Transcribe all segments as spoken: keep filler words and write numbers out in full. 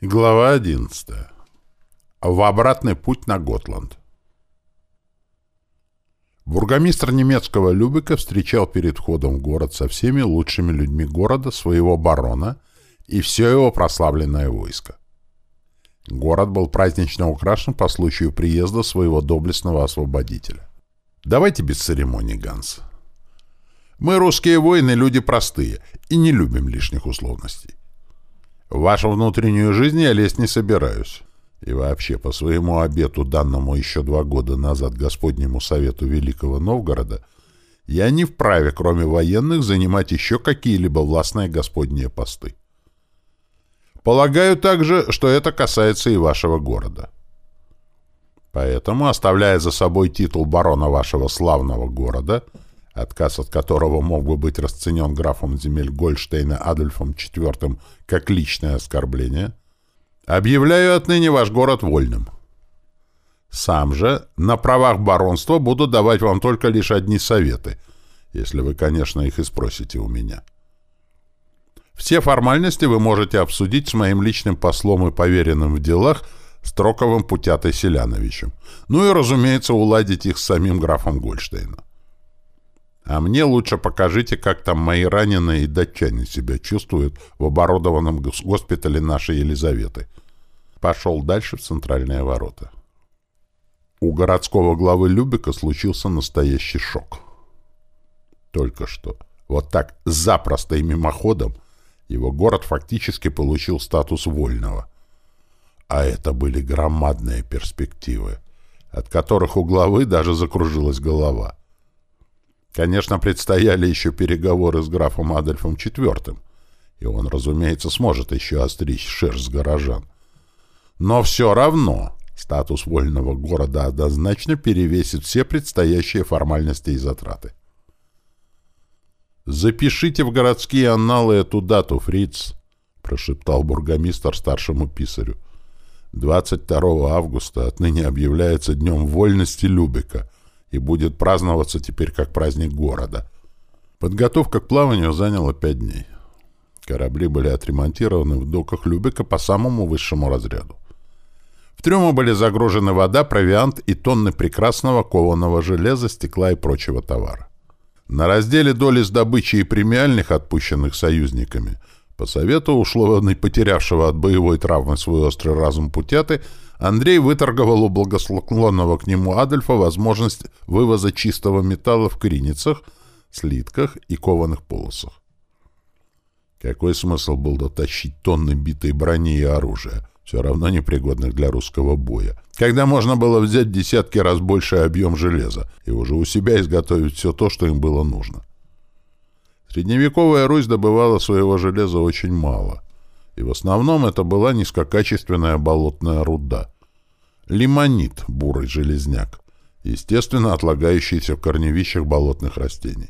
Глава одиннадцатая. В обратный путь на Готланд. Бургомистр немецкого Любека встречал перед входом в город со всеми лучшими людьми города своего барона и все его прославленное войско. Город был празднично украшен по случаю приезда своего доблестного освободителя. Давайте без церемоний, Ганс. Мы, русские воины, люди простые и не любим лишних условностей. В вашу внутреннюю жизнь я лезть не собираюсь. И вообще, по своему обету, данному еще два года назад Господнему Совету Великого Новгорода, я не вправе, кроме военных, занимать еще какие-либо властные господние посты. Полагаю также, что это касается и вашего города. Поэтому, оставляя за собой титул барона вашего славного города, отказ от которого мог бы быть расценен графом земель Гольштейна Адольфом четвёртым как личное оскорбление, объявляю отныне ваш город вольным. Сам же на правах баронства буду давать вам только лишь одни советы, если вы, конечно, их и спросите у меня. Все формальности вы можете обсудить с моим личным послом и поверенным в делах Строковым Путятой Селяновичем, ну и, разумеется, уладить их с самим графом Гольштейна. А мне лучше покажите, как там мои раненые и датчане себя чувствуют в оборудованном госпитале нашей Елизаветы. Пошел дальше в центральные ворота. У городского главы Любека случился настоящий шок. Только что, вот так запросто и мимоходом, его город фактически получил статус вольного. А это были громадные перспективы, от которых у главы даже закружилась голова. Конечно, предстояли еще переговоры с графом Адольфом четвёртым, и он, разумеется, сможет еще остричь шерсть с горожан. Но все равно статус вольного города однозначно перевесит все предстоящие формальности и затраты. «Запишите в городские анналы эту дату, фриц», — прошептал бургомистр старшему писарю. «двадцать второго августа отныне объявляется днем вольности Любека и будет праздноваться теперь как праздник города». Подготовка к плаванию заняла пять дней. Корабли были отремонтированы в доках Любека по самому высшему разряду. В трюмы были загружены вода, провиант и тонны прекрасного кованого железа, стекла и прочего товара. На разделе доли с добычей и премиальных, отпущенных союзниками, по совету ушлого потерявшего от боевой травмы свой острый разум Путяты, Андрей выторговал у благосклонного к нему Адольфа возможность вывоза чистого металла в криницах, слитках и кованых полосах. Какой смысл был дотащить тонны битой брони и оружия, все равно непригодных для русского боя, когда можно было взять десятки раз больший объем железа и уже у себя изготовить все то, что им было нужно? Средневековая Русь добывала своего железа очень мало, и в основном это была низкокачественная болотная руда. Лимонит, бурый железняк, естественно отлагающийся в корневищах болотных растений.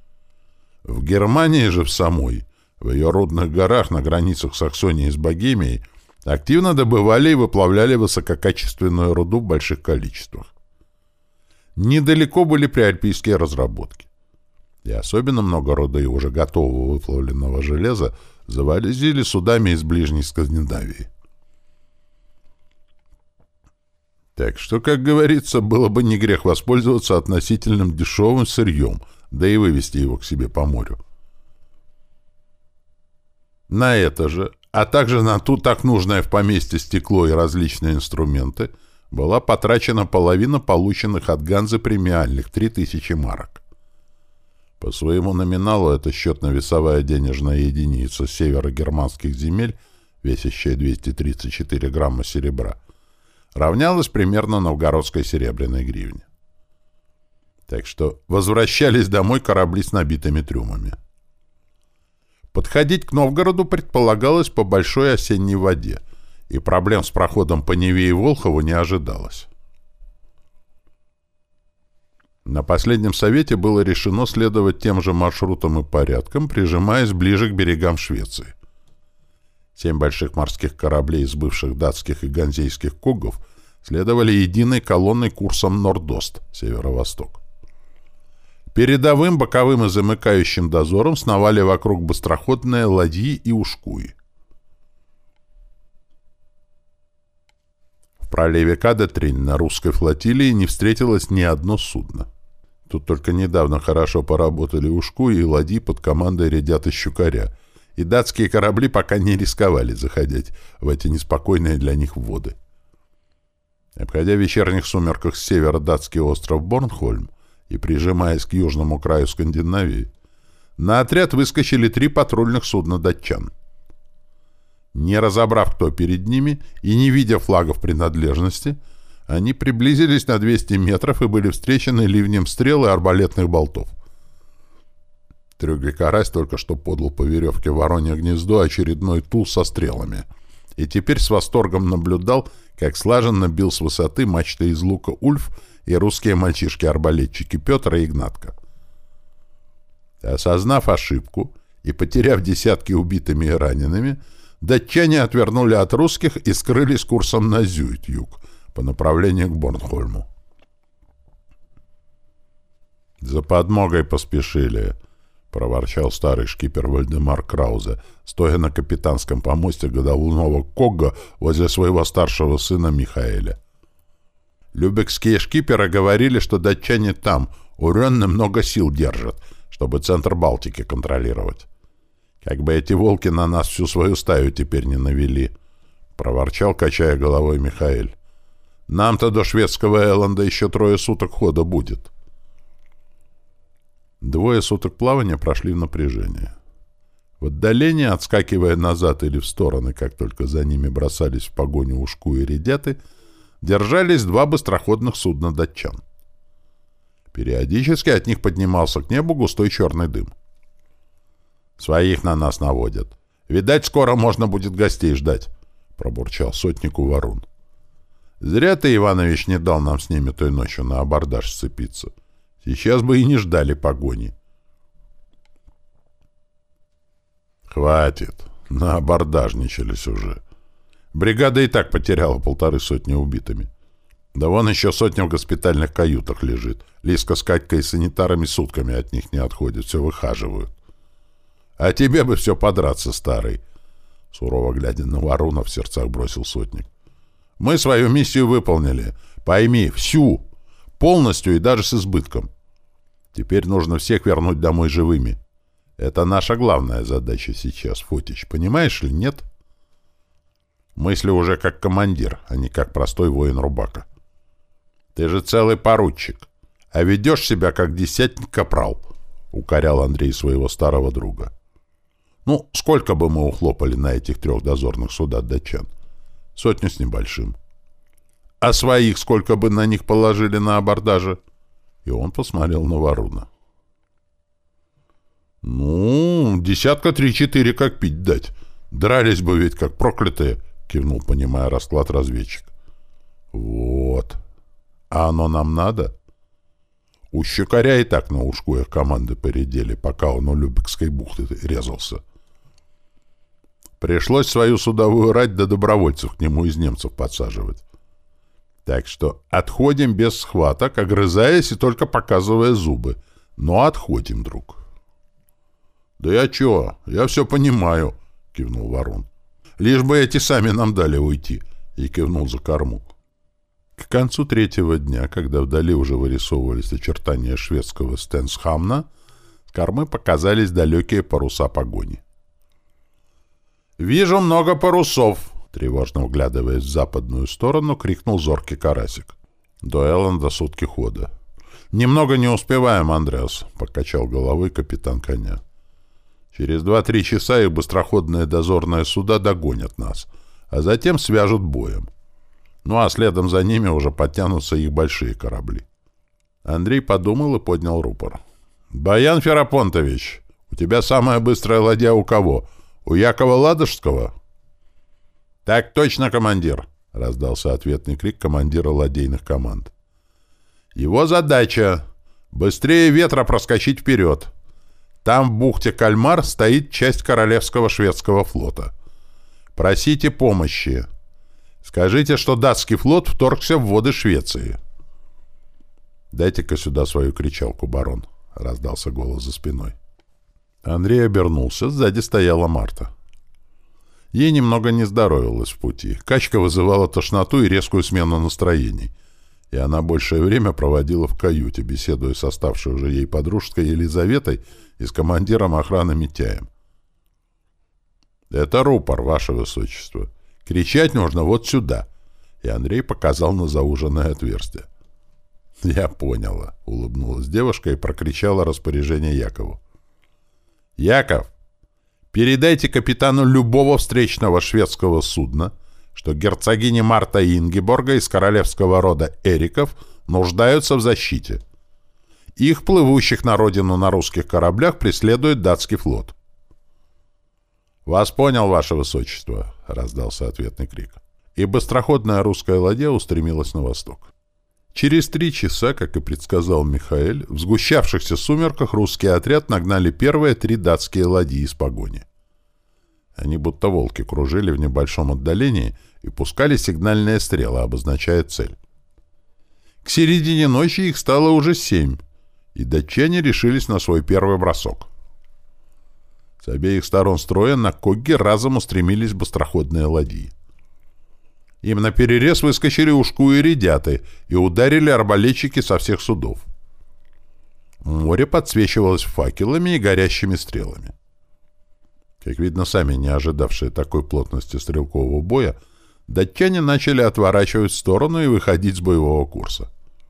В Германии же в самой, в ее рудных горах на границах Саксонии с Богемией, активно добывали и выплавляли высококачественную руду в больших количествах. Недалеко были приальпийские разработки. И особенно много руды и уже готового выплавленного железа завозили судами из ближней Скандинавии. Так что, как говорится, было бы не грех воспользоваться относительным дешевым сырьем, да и вывести его к себе по морю. На это же, а также на ту так нужное в поместье стекло и различные инструменты, была потрачена половина полученных от Ганзы премиальных — три тысячи марок. По своему номиналу это счетно-весовая денежная единица северогерманских земель, весящая двести тридцать четыре грамма серебра, равнялась примерно новгородской серебряной гривне. Так что возвращались домой корабли с набитыми трюмами. Подходить к Новгороду предполагалось по большой осенней воде, и проблем с проходом по Неве и Волхову не ожидалось. На последнем совете было решено следовать тем же маршрутам и порядкам, прижимаясь ближе к берегам Швеции. Семь больших морских кораблей из бывших датских и ганзейских кугов следовали единой колонной курсом Норд-Ост, северо-восток. Передовым, боковым и замыкающим дозором сновали вокруг быстроходные ладьи и ушкуи. проливе Кадетрин на русской флотилии не встретилось ни одно судно. Тут только недавно хорошо поработали Ушку и ладьи под командой Редята Щукаря, и датские корабли пока не рисковали заходить в эти неспокойные для них воды. Обходя в вечерних сумерках с севера датский остров Борнхольм и прижимаясь к южному краю Скандинавии, на отряд выскочили три патрульных судна датчан. Не разобрав, кто перед ними, и не видя флагов принадлежности, они приблизились на двести метров и были встречены ливнем стрел и арбалетных болтов. Трюгли-карась только что подал по веревке в Воронье гнездо очередной тул со стрелами, и теперь с восторгом наблюдал, как слаженно бил с высоты мачты из лука Ульф и русские мальчишки-арбалетчики Петр и Игнатка. Осознав ошибку и потеряв десятки убитыми и ранеными, датчане отвернули от русских и скрылись курсом на Зюит-юг по направлению к Борнхольму. «За подмогой поспешили», — проворчал старый шкипер Вальдемар Краузе, стоя на капитанском помосте головного Когга возле своего старшего сына Михаэля. Любекские шкиперы говорили, что датчане там, у Рённы, много сил держат, чтобы центр Балтики контролировать. Как бы эти волки на нас всю свою стаю теперь не навели, — проворчал, качая головой Михаэль. Нам-то до шведского Элланда еще трое суток хода будет. Двое суток плавания прошли в напряжении. В отдалении, отскакивая назад или в стороны, как только за ними бросались в погоню Ушку и Редяты, держались два быстроходных судна датчан. Периодически от них поднимался к небу густой черный дым. «Своих на нас наводят. Видать, скоро можно будет гостей ждать», — пробурчал сотнику Варун. «Зря ты, Иванович, не дал нам с ними той ночью на абордаж сцепиться. Сейчас бы и не ждали погони». «Хватит. На абордажничались уже. Бригада и так потеряла полторы сотни убитыми. Да вон еще сотня в госпитальных каютах лежит. Лиска с Катькой и санитарами сутками от них не отходят, все выхаживают. А тебе бы все подраться, старый!» Сурово глядя на Варуна, в сердцах бросил сотник. «Мы свою миссию выполнили. Пойми, всю. Полностью и даже с избытком. Теперь нужно всех вернуть домой живыми. Это наша главная задача сейчас, Фотич. Понимаешь ли, нет?» «Мысли уже как командир, а не как простой воин-рубака. Ты же целый поручик, а ведешь себя как десятник-капрал», — укорял Андрей своего старого друга. «Ну, сколько бы мы ухлопали на этих трех дозорных судах датчан? Сотню с небольшим. А своих сколько бы на них положили на абордаже?» И он посмотрел на Варуна. «Ну, десятка три-четыре как пить дать. Дрались бы ведь как проклятые», — кивнул, понимая расклад разведчик. «Вот. А оно нам надо?» У Щукаря и так на ушку их команды поредели, пока он у Любекской бухты резался. Пришлось свою судовую рать до добровольцев к нему из немцев подсаживать. Так что отходим без схваток, огрызаясь и только показывая зубы. Но отходим, друг. «Да я чё? Я все понимаю», — кивнул Варун. «Лишь бы эти сами нам дали уйти», — и кивнул за корму. К концу третьего дня, когда вдали уже вырисовывались очертания шведского Стенсхамна, с кормы показались далекие паруса погони. «Вижу много парусов!» — тревожно вглядываясь в западную сторону, крикнул зоркий карасик. «До Элланда сутки хода». «Немного не успеваем, Андреас», — покачал головой капитан коня. «Через два-три часа их быстроходные дозорные суда догонят нас, а затем свяжут боем. Ну а следом за ними уже подтянутся их большие корабли». Андрей подумал и поднял рупор. «Баян Ферапонтович, у тебя самая быстрая ладья у кого? У Якова Ладожского?» «Так точно, командир!» — раздался ответный крик командира ладейных команд. «Его задача — быстрее ветра проскочить вперед. Там в бухте Кальмар стоит часть Королевского шведского флота. Просите помощи. Скажите, что датский флот вторгся в воды Швеции». «Дайте-ка сюда свою кричалку, барон», — раздался голос за спиной. Андрей обернулся, сзади стояла Марта. Ей немного не здоровилось в пути. Качка вызывала тошноту и резкую смену настроений. И она большее время проводила в каюте, беседуя с оставшей уже ей подружкой Елизаветой и с командиром охраны Митяем. «Это рупор, ваше высочество. Кричать нужно вот сюда». И Андрей показал на зауженное отверстие. «Я поняла», — улыбнулась девушка и прокричала распоряжение Якову. «Яков, передайте капитану любого встречного шведского судна, что герцогини Марта и Ингеборга из королевского рода Эриков нуждаются в защите. Их, плывущих на родину на русских кораблях, преследует датский флот». «Вас понял, ваше высочество», — раздался ответный крик. И быстроходная русская ладья устремилась на восток. Через три часа, как и предсказал Михаэль, в сгущавшихся сумерках русский отряд нагнали первые три датские ладьи из погони. Они будто волки кружили в небольшом отдалении и пускали сигнальные стрелы, обозначая цель. К середине ночи их стало уже семь, и датчане решились на свой первый бросок. С обеих сторон строя на Когге разом устремились быстроходные ладьи. Им наперерез выскочили ушку и редяты и ударили арбалетчики со всех судов. Море подсвечивалось факелами и горящими стрелами. Как видно, сами не ожидавшие такой плотности стрелкового боя, датчане начали отворачивать в сторону и выходить с боевого курса.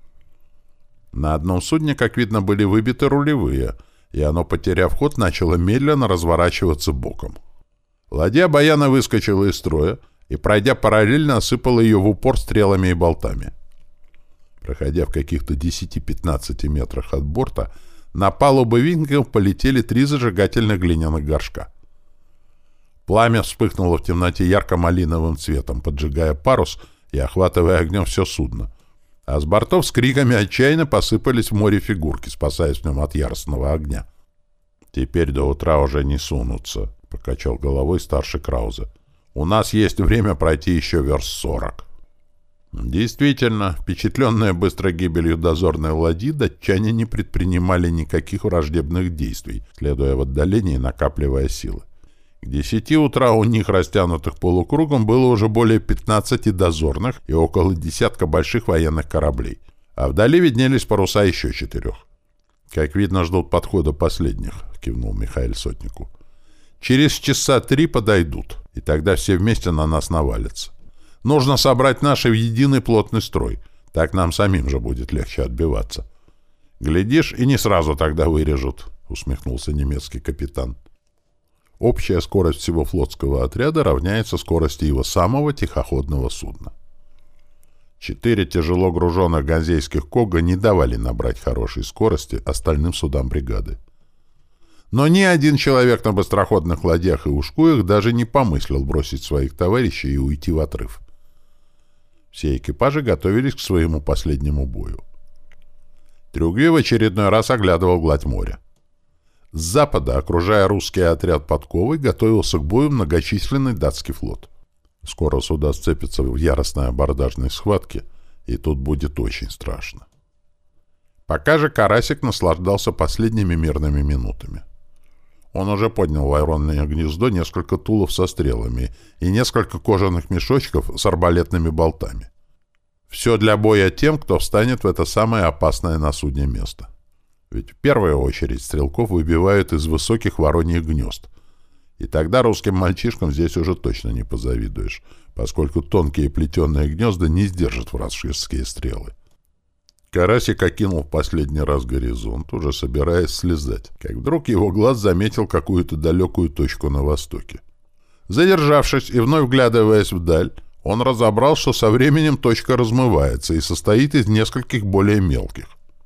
На одном судне, как видно, были выбиты рулевые, и оно, потеряв ход, начало медленно разворачиваться боком. Ладья Баяна выскочила из строя и, пройдя параллельно, осыпала ее в упор стрелами и болтами. Проходя в каких-то десяти-пятнадцати метрах от борта, на палубы винков полетели три зажигательных глиняных горшка. Пламя вспыхнуло в темноте ярко-малиновым цветом, поджигая парус и охватывая огнем все судно. А с бортов с криками отчаянно посыпались в море фигурки, спасаясь в нем от яростного огня. «Теперь до утра уже не сунутся», — покачал головой старший Краузе. «У нас есть время пройти еще верст сорок». Действительно, впечатленные быстрой гибелью дозорной ладьи, датчане не предпринимали никаких враждебных действий, следуя в отдалении, накапливая силы. К десяти утра у них, растянутых полукругом, было уже более пятнадцати дозорных и около десятка больших военных кораблей, а вдали виднелись паруса еще четырех. «Как видно, ждут подхода последних», — кивнул Михаил сотнику. «Через часа три подойдут, и тогда все вместе на нас навалятся. Нужно собрать наши в единый плотный строй, так нам самим же будет легче отбиваться». «Глядишь, и не сразу тогда вырежут», — усмехнулся немецкий капитан. Общая скорость всего флотского отряда равняется скорости его самого тихоходного судна. Четыре тяжело груженных ганзейских Кога не давали набрать хорошей скорости остальным судам бригады. Но ни один человек на быстроходных ладьях и ушкуях даже не помыслил бросить своих товарищей и уйти в отрыв. Все экипажи готовились к своему последнему бою. Трюгви в очередной раз оглядывал гладь моря. С запада, окружая русский отряд подковой, готовился к бою многочисленный датский флот. Скоро суда сцепятся в яростной абордажной схватке, и тут будет очень страшно. Пока же Карасик наслаждался последними мирными минутами. Он уже поднял в воронное гнездо несколько тулов со стрелами и несколько кожаных мешочков с арбалетными болтами. Все для боя тем, кто встанет в это самое опасное на судне место. Ведь в первую очередь стрелков выбивают из высоких вороньих гнезд. И тогда русским мальчишкам здесь уже точно не позавидуешь, поскольку тонкие плетеные гнезда не сдержат вражеские стрелы. Карасик окинул в последний раз горизонт, уже собираясь слезать, как вдруг его глаз заметил какую-то далекую точку на востоке. Задержавшись и вновь вглядываясь вдаль, он разобрал, что со временем точка размывается и состоит из нескольких более мелких.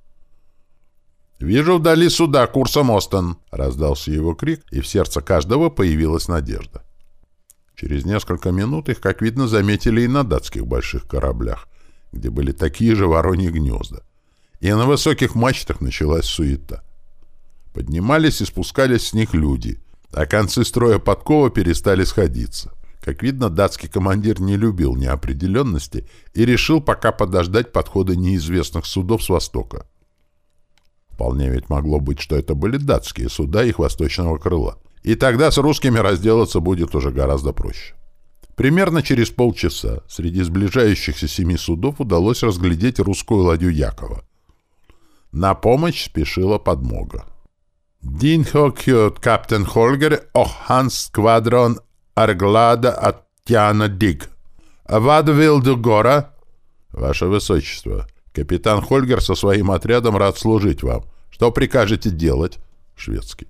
«Вижу вдали суда курсом Остен!» — раздался его крик, и в сердце каждого появилась надежда. Через несколько минут их, как видно, заметили и на датских больших кораблях, где были такие же вороньи гнезда. И на высоких мачтах началась суета. Поднимались и спускались с них люди, а концы строя подкова перестали сходиться. Как видно, датский командир не любил неопределенности и решил пока подождать подхода неизвестных судов с востока. Вполне ведь могло быть, что это были датские суда их восточного крыла, И тогда с русскими разделаться будет уже гораздо проще. Примерно через полчаса среди сближающихся семи судов удалось разглядеть русскую ладью Якова. На помощь спешила подмога. «Дин хокьот каптен Хольгер оханс сквадрон арглада от Тяна Диг. Вадвил до гора». «Ваше Высочество, капитан Хольгер со своим отрядом рад служить вам. Что прикажете делать?» Шведский.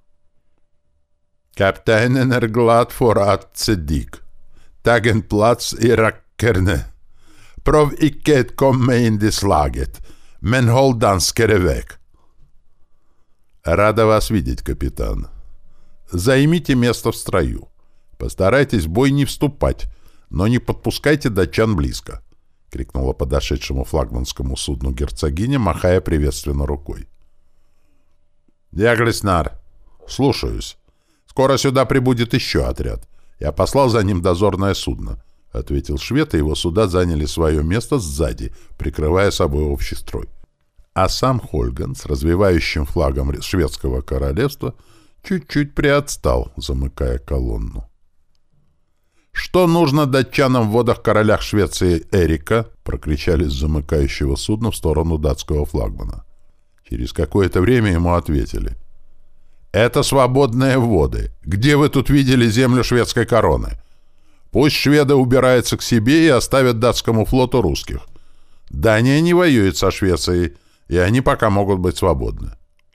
«Капитан Арглад фор от Цедик. Tagenplats i rackerne. Prov icke att komma in i slaget, men håll danskere väg». «Рада вас видеть, капитан. Займите место в строю. Постарайтесь в бой не вступать, но не подпускайте датчан близко», — крикнула подошедшему флагманскому судну герцогиня, махая приветственно рукой. «Яглиснар, слушаюсь. Скоро сюда прибудет еще отряд. Я послал за ним дозорное судно», — ответил швед, и его суда заняли свое место сзади, прикрывая собой общий строй. А сам Хольген с развивающим флагом шведского королевства чуть-чуть приотстал, замыкая колонну. «Что нужно датчанам в водах королях Швеции Эрика?» — прокричали с замыкающего судна в сторону датского флагмана. Через какое-то время ему ответили. «Это свободные воды. Где вы тут видели землю шведской короны? Пусть шведы убираются к себе и оставят датскому флоту русских. Дания не воюет со Швецией, и они пока могут быть свободны.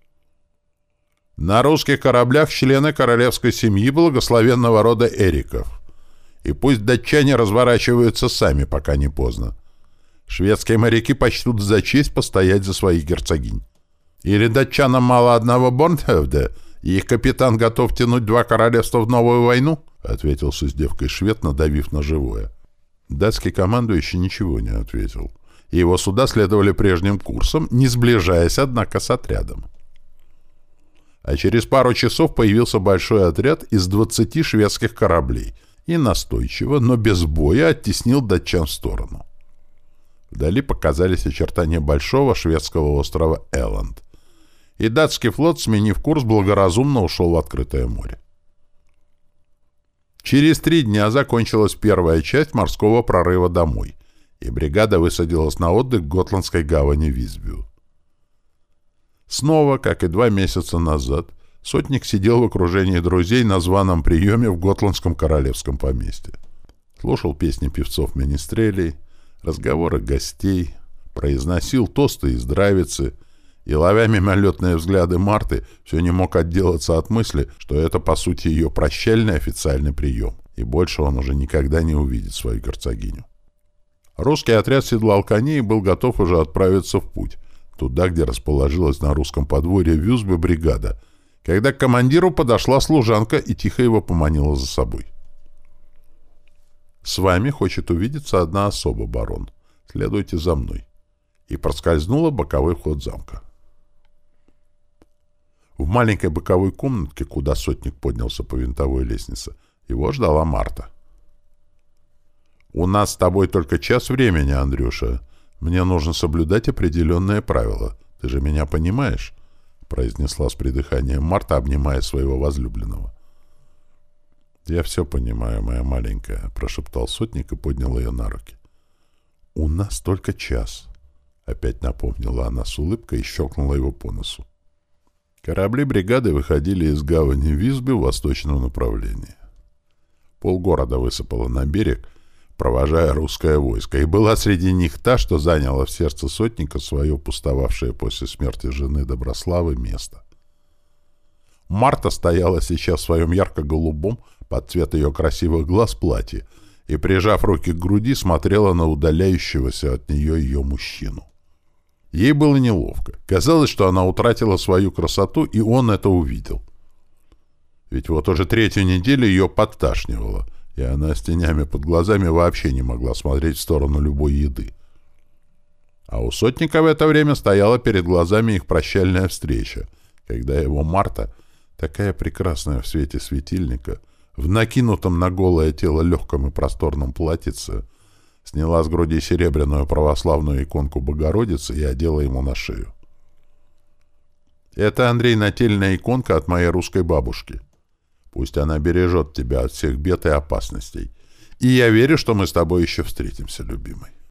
На русских кораблях члены королевской семьи благословенного рода Эриков. И пусть датчане разворачиваются сами, пока не поздно. Шведские моряки почтут за честь постоять за своих герцогинь. Или датчанам мало одного Борнхевда, и их капитан готов тянуть два королевства в новую войну?» — ответил с издевкой швед, надавив на живое. Датский командующий ничего не ответил. И его суда следовали прежним курсом, не сближаясь, однако, с отрядом. А через пару часов появился большой отряд из двадцати шведских кораблей и настойчиво, но без боя оттеснил датчан в сторону. Вдали показались очертания большого шведского острова Элланд, и датский флот, сменив курс, благоразумно ушел в открытое море. Через три дня закончилась первая часть морского прорыва домой, и бригада высадилась на отдых в готландской гавани Висбю. Снова, как и два месяца назад, сотник сидел в окружении друзей на званом приеме в готландском королевском поместье. Слушал песни певцов-менестрелей, разговоры гостей, произносил тосты и здравицы, и, ловя мимолетные взгляды Марты, все не мог отделаться от мысли, что это, по сути, ее прощальный официальный прием, и больше он уже никогда не увидит свою герцогиню. Русский отряд седлал коней и был готов уже отправиться в путь, туда, где расположилась на русском подворье Вюзбе бригада, когда к командиру подошла служанка и тихо его поманила за собой. «С вами хочет увидеться одна особа, барон. Следуйте за мной». И проскользнула боковой ход замка. В маленькой боковой комнатке, куда сотник поднялся по винтовой лестнице, его ждала Марта. «У нас с тобой только час времени, Андрюша. Мне нужно соблюдать определенные правила. Ты же меня понимаешь?» — произнесла с придыханием Марта, обнимая своего возлюбленного. «Я все понимаю, моя маленькая», — прошептал сотник и поднял ее на руки. «У нас только час», — опять напомнила она с улыбкой и щелкнула его по носу. Корабли бригады выходили из гавани Висби в восточном направлении. Полгорода высыпало на берег, провожая русское войско, и была среди них та, что заняла в сердце сотника свое пустовавшее после смерти жены Доброславы место. Марта стояла сейчас в своем ярко-голубом, под цвет ее красивых глаз, платье, и, прижав руки к груди, смотрела на удаляющегося от нее ее мужчину. Ей было неловко. Казалось, что она утратила свою красоту, и он это увидел. Ведь вот уже третью неделю ее подташнивало, и она с тенями под глазами вообще не могла смотреть в сторону любой еды. А у сотника в это время стояла перед глазами их прощальная встреча, когда его Марта, такая прекрасная в свете светильника, в накинутом на голое тело легком и просторном платьице, сняла с груди серебряную православную иконку Богородицы и одела ему на шею. «Это, Андрей, нательная иконка от моей русской бабушки. Пусть она бережет тебя от всех бед и опасностей. И я верю, что мы с тобой еще встретимся, любимый.